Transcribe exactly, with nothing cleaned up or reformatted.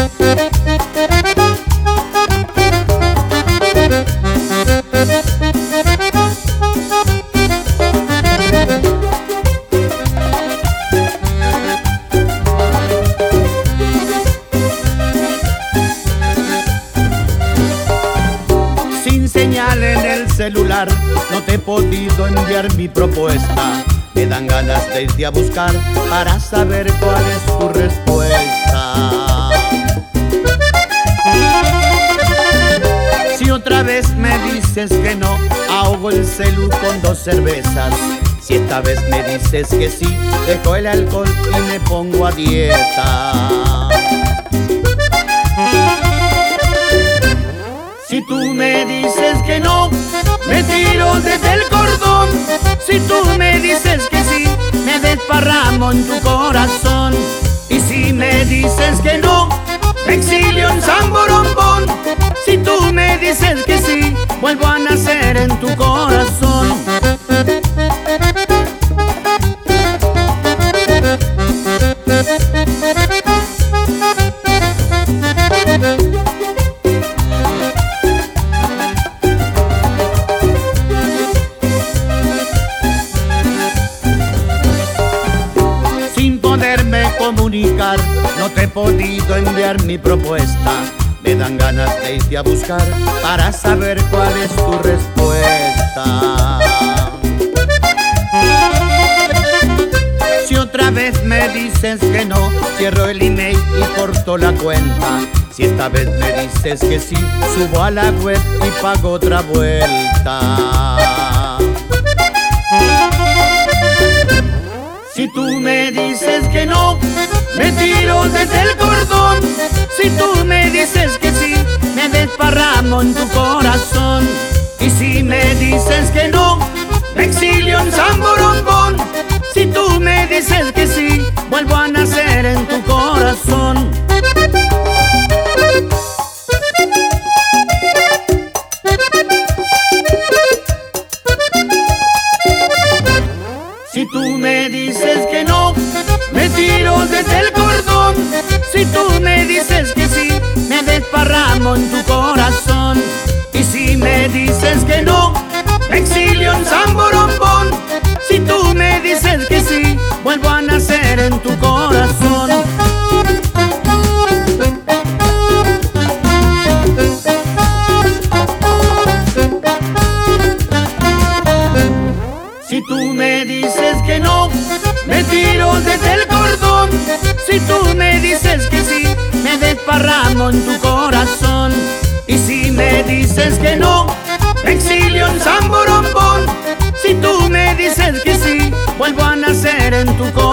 Sin señal en el celular no te he podido enviar mi propuesta. Me dan ganas de irte a buscar para saber cuál es tu respuesta. Si otra vez me dices que no, ahogo el celu con dos cervezas. Si esta vez me dices que sí, dejo el alcohol y me pongo a dieta. Si tú me dices que no, me tiro desde el cordón. Si tú me dices que sí, me desparramo en tu corazón. Y si me dices que no, me exilio en San Borombón. Si tú me dices que sí, vuelvo a nacer en tu corazón. Sin poderme comunicar, no te he podido enviar mi propuesta. Me dan ganas de irte a buscar para saber cuál es tu respuesta. Si otra vez me dices que no, cierro el email y corto la cuenta. Si esta vez me dices que sí, subo a la web y pago otra vuelta. Si tú me dices que no, me tiro desde el cordón. Si tú me dices que sí, me desparramo en tu corazón. Y si me dices que no, me exilio en San Borombón. Si tú me dices que sí, vuelvo a nacer en tu corazón. Si tú me dices que no, me tiro desde el cordón. Si tú me dices que sí, me desparramo en tu corazón. Y si me dices que no, me exilio en San Borombón. Si tú me dices que sí, vuelvo a nacer en tu corazón. Si tú me dices que no, me tiro desde el cordón. Si tú me dices que sí, me desparramo en tu corazón. Y si me dices que no, me exilio en San Borombón. Si tú me dices que sí, vuelvo a nacer en tu corazón.